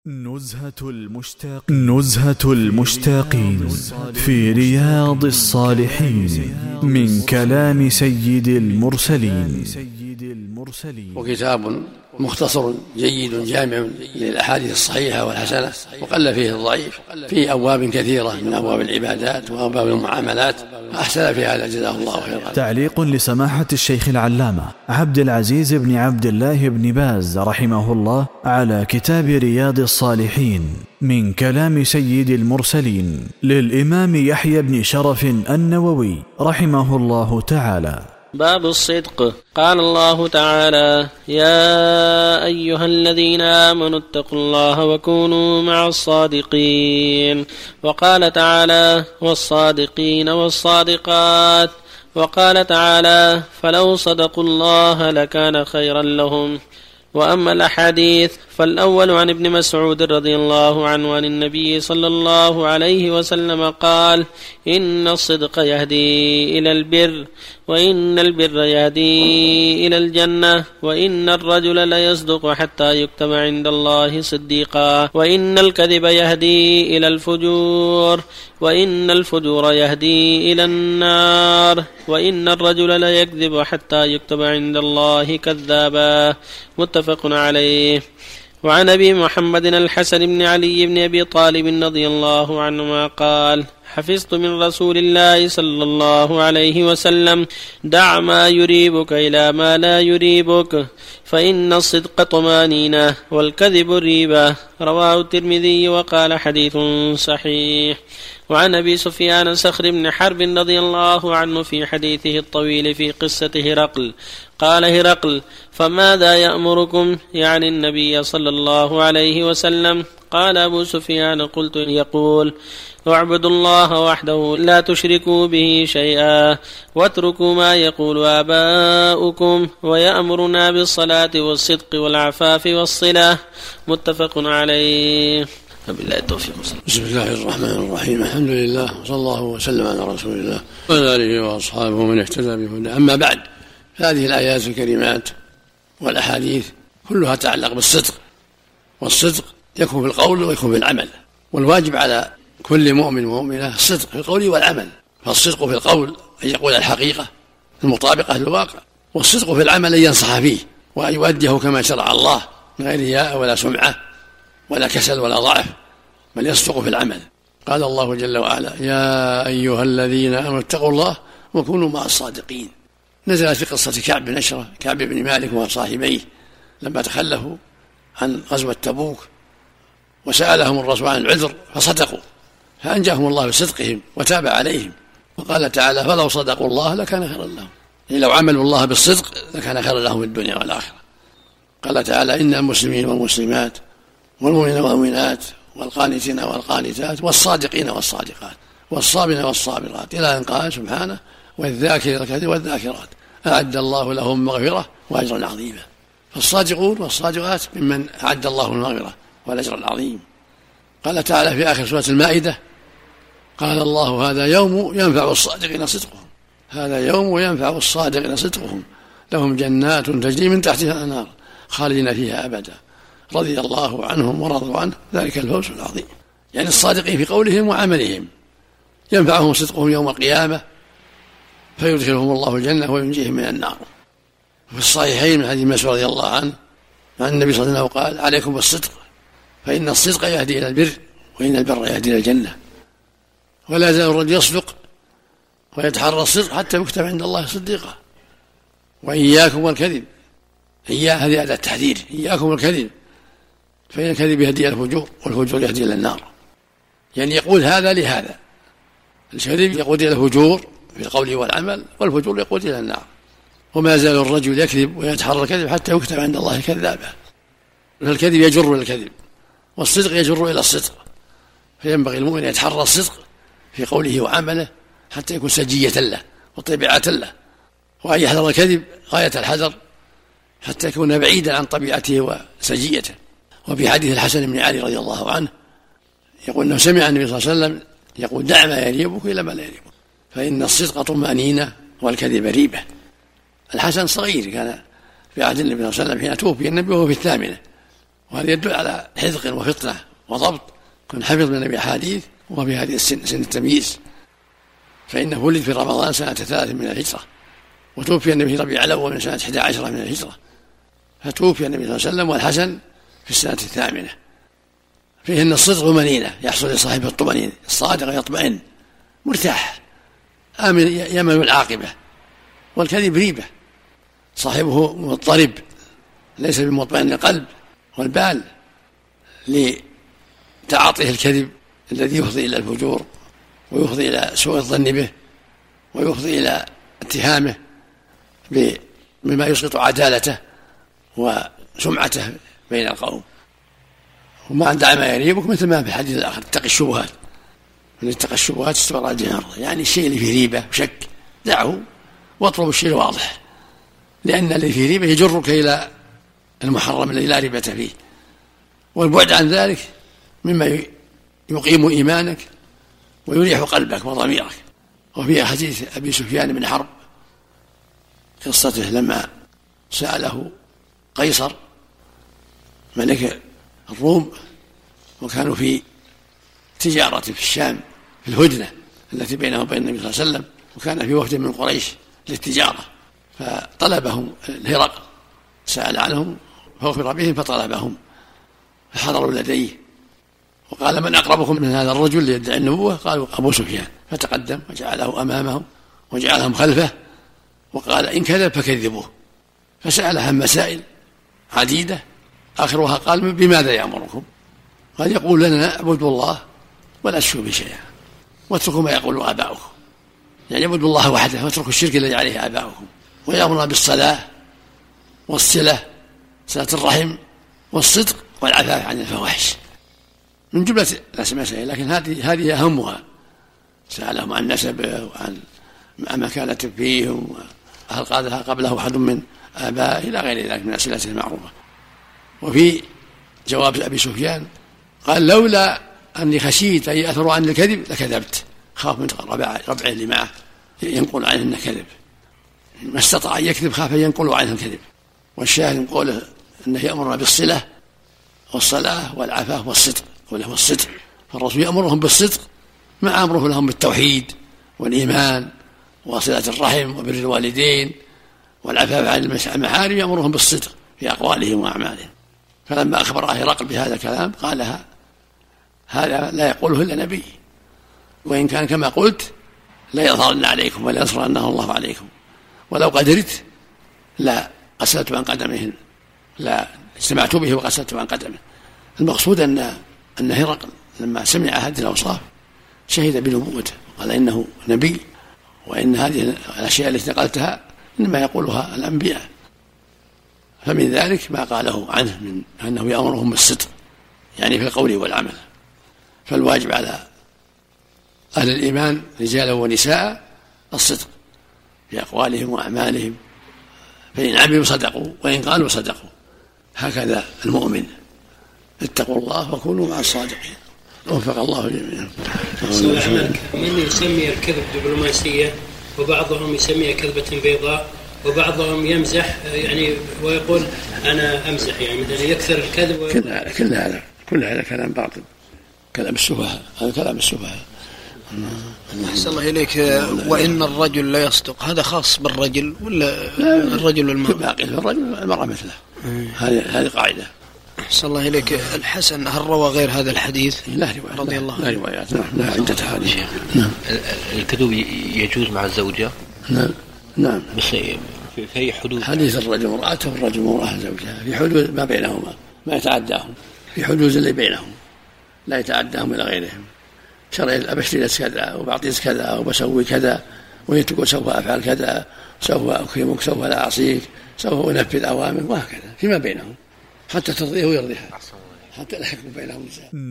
نزهة المشتاقين في رياض الصالحين من كلام سيد المرسلين. وكتاب مختصر جيد جامع للأحاديث الصحيحة والحسنة، وقل فيه الضعيف، في أبواب كثيرة من أبواب العبادات وأبواب المعاملات، أحسن في هذا جزاه الله خيرا. تعليق لسماحة الشيخ العلامة عبد العزيز بن عبد الله بن باز رحمه الله على كتاب رياض الصالحين من كلام سيد المرسلين للإمام يحيى بن شرف النووي رحمه الله تعالى. باب الصدق. قال الله تعالى: يا أيها الذين آمنوا اتقوا الله وكونوا مع الصادقين. وقال تعالى: والصادقين والصادقات. وقال تعالى: فلو صدقوا الله لكان خيرا لهم. وأما الأحاديث فالأول عن ابن مسعود رضي الله عنه عن النبي صلى الله عليه وسلم قال: إن الصدق يهدي إلى البر، وإن البر يهدي إلى الجنة، وإن الرجل ليصدق حتى يكتب عند الله صديقا، وإن الكذب يهدي إلى الفجور، وإن الفجور يهدي إلى النار، وإن الرجل ليكذب حتى يكتب عند الله كذابا. متفق عليه. وعن أبي محمد الحسن بن علي بن أبي طالب رضي الله عنهما قال: حفظت من رسول الله صلى الله عليه وسلم: دع ما يريبك إلى ما لا يريبك، فإن الصدق طمانينة والكذب ريبة. رواه الترمذي وقال حديث صحيح. وعن أبي سفيان صخر بن حرب رضي الله عنه في حديثه الطويل في قصة هرقل قال هرقل: فماذا يأمركم؟ يعني النبي صلى الله عليه وسلم. قال أبو سفيان: قلت يقول: اعبدوا الله وحده لا تشركوا به شيئا، واتركوا ما يقول آباؤكم، ويأمرنا بالصلاة والصدق والعفاف والصلة. متفق عليه. وبالله التوفيق. بسم الله الرحمن الرحيم. الحمد لله وصلى الله وسلم على رسول الله وعلى آله وأصحابه من اهتدى بهداه. أما بعد، هذه الآيات الكريمات والأحاديث كلها تتعلق بالصدق، والصدق يكون في القول ويكون في العمل، والواجب على كل مؤمن ومؤمنة الصدق في القول والعمل. فالصدق في القول أن يقول الحقيقة المطابقة للواقع، والصدق في العمل أن ينصح فيه وأن يؤديه كما شرع الله من غير رياء ولا سمعة ولا كسل ولا ضعف، بل يصدق في العمل. قال الله جل وعلا: يا أيها الذين آمنوا اتقوا الله وكونوا مع الصادقين. نزلت في قصة كعب بن أشرف، كعب بن مالك وصاحبيه لما تخلفوا عن غزوة تبوك وسألهم الرسول عن العذر فصدقوا، فأنجاهم الله بصدقهم وتاب عليهم. وقال تعالى: فلو صدقوا الله لكان خيرا لهم. يعني لو عملوا الله بالصدق لكان خيرا لهم في الدنيا والآخرة. قال تعالى: إن المسلمين والمسلمات والمؤمنين والمؤمنات والقانتين والقانتات والصادقين والصادقات والصابرين والصابرات، إلى أن قال سبحانه: والذاكرين والذاكرات أعد الله لهم مغفرة وأجرا عظيما. فالصادقون والصادقات ممن أعد الله المغفرة والأجر العظيم. قال تعالى في آخر سورة المائدة: قال الله: هذا يوم ينفع الصادقين صدقهم، هذا يوم ينفع الصادقين صدقهم، لهم جنات تجري من تحتها الأنهار خالدين فيها أبدا، رضي الله عنهم ورضوا عنه، ذلك الفوز العظيم. يعني الصادقين في قولهم وعملهم ينفعهم صدقهم يوم القيامة، فيدخلهم الله الجنة وينجيهم من النار. في الصحيحين من حديث مسعود رضي الله عنه عن النبي صلى الله عليه وسلم قال: عليكم بالصدق، فإن الصدق يهدي إلى البر، وإن البر يهدي إلى الجنة. ولا يزال الرجل يصدق ويتحرى الصدق حتى يكتب عند الله صديقا. وإياكم والكذب، هذه أداة التحذير، إياكم والكذب، فإن الكذب يهدي إلى الفجور، والفجور يهدي إلى النار. يعني يقول هذا لهذا، الكذب يقود إلى الفجور في القول والعمل، والفجور يقود إلى النار. وما يزال الرجل يكذب ويتحرى الكذب حتى يكتب عند الله كذابا. فالكذب يجر إلى الكذب، والصدق يجر إلى الصدق، فينبغي المؤمن أن يتحرى الصدق في قوله وعمله حتى يكون سجية له وطبيعة له، وأن يحذر الكذب غاية الحذر حتى يكون بعيدا عن طبيعته وسجيته. وفي حديث الحسن بن علي رضي الله عنه يقول أنه سمع النبي صلى الله عليه وسلم يقول: دع ما يريبك إلى ما لا يريبك، فإن الصدق طمأنينة والكذب ريبة. الحسن صغير، كان في عهد النبي صلى الله عليه وسلم حين توفي النبي وهو في 8، وهذا يدل على حذق وفطنة وضبط، كن حفظ من النبي حديث وهو في هذه سن التمييز، فإنه ولد في رمضان سنة 3 من الهجرة، وتوفي النبي في ربيع الأول من سنة 11 من الهجرة، فتوفي النبي صلى الله عليه وسلم والحسن في السنة 8. فيهن الصدق والمنينة، يحصل لصاحب الطمأنينة، الصادق يطمئن مرتاح آمن يأمن العاقبة. والكذب ريبة، صاحبه مضطرب ليس بمطمئن القلب والبال لتعاطيه الكذب الذي يفضي إلى الفجور ويفضي إلى سوء الظن به ويفضي إلى اتهامه بما يسقط عدالته وسمعته بين القوم. وما دع ما يريبك، مثل ما في الحديث الآخر اتق الشبهات، من اتقى الشبهات استبرأ دينه. يعني الشيء اللي فيه ريبة وشك دعه واطلب الشيء الواضح، لأن اللي فيه ريبة يجرك إلى المحرم الذي لا ريبة فيه، والبعد عن ذلك مما يقيم إيمانك ويريح قلبك وضميرك. وفي حديث أبي سفيان بن حرب قصته لما سأله قيصر ملك الروم، وكانوا في تجارة في الشام في الهدنة التي بينه وبين النبي صلى الله عليه وسلم، وكان في وفد من قريش للتجارة، فطلبهم الهرقل، سأل عنهم فأخبر بهم فطلبهم، فحضروا لديه وقال من أقربكم من هذا الرجل اللي يدعي النبوة؟ قالوا أبو سفيان، فتقدم وجعله أمامهم وجعلهم خلفه وقال إن كذب فكذبوه، فسألها عن مسائل عديدة، آخرها قال بماذا يأمركم؟ قال يقول لنا اعبدوا الله ولا تشركوا به شيئا واتركوا ما يقول آباؤكم، يعني اعبدوا الله وحده واتركوا الشرك الذي عليه آباؤكم، ويأمرنا بالصلاة والصلة، صلة الرحم والصدق والعفاف عن الفواحش، من جملة المسائل، لكن هذه أهمها. سألهم عن نسبه وعن ما كانت فيهم، هل قالها قبله أحد من آبائه إلى غير ذلك من الأسئلة المعروفة. وفي جواب أبي سفيان قال لولا أني خشيت أن يأثروا عن الكذب لكذبت، خاف من ربعه اللي معه ينقل عنه أنه كذب، ما استطاع أن يكذب خاف أن ينقلوا عنه الكذب. والشاهد من قوله أنه يأمرنا بالصلة والصلاة والعفاف والصدق، قوله والصدق، فالرسول يأمرهم بالصدق مع أمره لهم بالتوحيد والإيمان وصلة الرحم وبر الوالدين والعفاف عن المحارم، يأمرهم بالصدق في أقوالهم وأعمالهم. فلما أخبر هرقل بهذا الكلام قال هذا لا يقوله إلا نبي، وإن كان كما قلت لا يظهرن عليكم ولا ينصرنه الله عليكم، ولو قدرت لا قسلت عن قدمهن، لا استمعت به وقسلت عن قدمه. المقصود أن هرقل لما سمع هذه الأوصاف شهد بنبوته وقال إنه نبي، وإن هذه الأشياء التي نقلتها إنما يقولها الأنبياء. فمن ذلك ما قاله عنه من أنه يأمرهم بالصدق، يعني في القول والعمل. فالواجب على أهل الإيمان رجالا ونساء الصدق في أقوالهم وأعمالهم، فإن عملوا صدقوا وإن قالوا صدقوا، هكذا المؤمن. اتقوا الله وكونوا مع الصادقين. وفق الله جميعا. من يسمي الكذب دبلوماسية، وبعضهم يسميها كذبة بيضاء، وبعضهم يمزح يعني ويقول أنا أمزح، يعني مثلا يكثر الكذب كل هذا كلام باطل، كلام السفهاء، هذا كلام السفهاء. أحسن الله إليك. وإن الرجل لا يصدق، هذا خاص بالرجل ولا الرجل والمرأة؟ باقي الرجل المرأة مثله، هذه قاعدة. أحسن الله إليك. الحسن هل روى غير هذا الحديث؟ لا روايات، رضي الله عنه. لا روايات، لا عدة حديث. نعم. الكذب يجوز مع الزوجة؟ نعم. بس في حدود، حديث الرجل امرأته والرجل امرأة زوجها، في حدود ما بينهما، ما يتعداهم، في حدود اللي بينهم لا يتعداهم إلى غيرهم. شرع أبشتري لك كذا وبعطيك كذا وبسوي كذا، ويتقول سوف أفعل كذا، سوف أكرمك، سوف لا أعصيك، سوف أنفذ أوامرك، وهكذا فيما بينهم حتى ترضيه ويرضيها، حتى لا يكون بينهم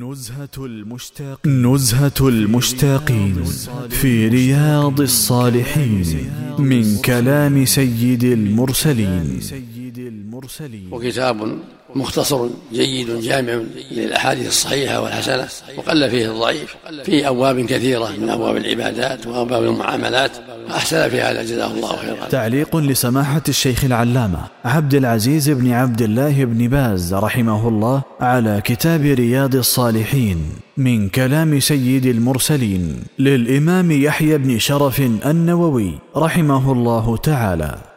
نزهة المشتاقين في رياض الصالحين من كلام سيد المرسلين. وكتاب مختصر جيد جامع للأحاديث الصحيحة والحسنة، وقل فيه الضعيف، فيه أبواب كثيرة من أبواب العبادات وأبواب المعاملات، وأحسن في هذا جزاه الله خيرا. تعليق لسماحة الشيخ العلامة عبد العزيز بن عبد الله بن باز رحمه الله على كتاب رياض الصالحين من كلام سيد المرسلين للإمام يحيى بن شرف النووي رحمه الله تعالى.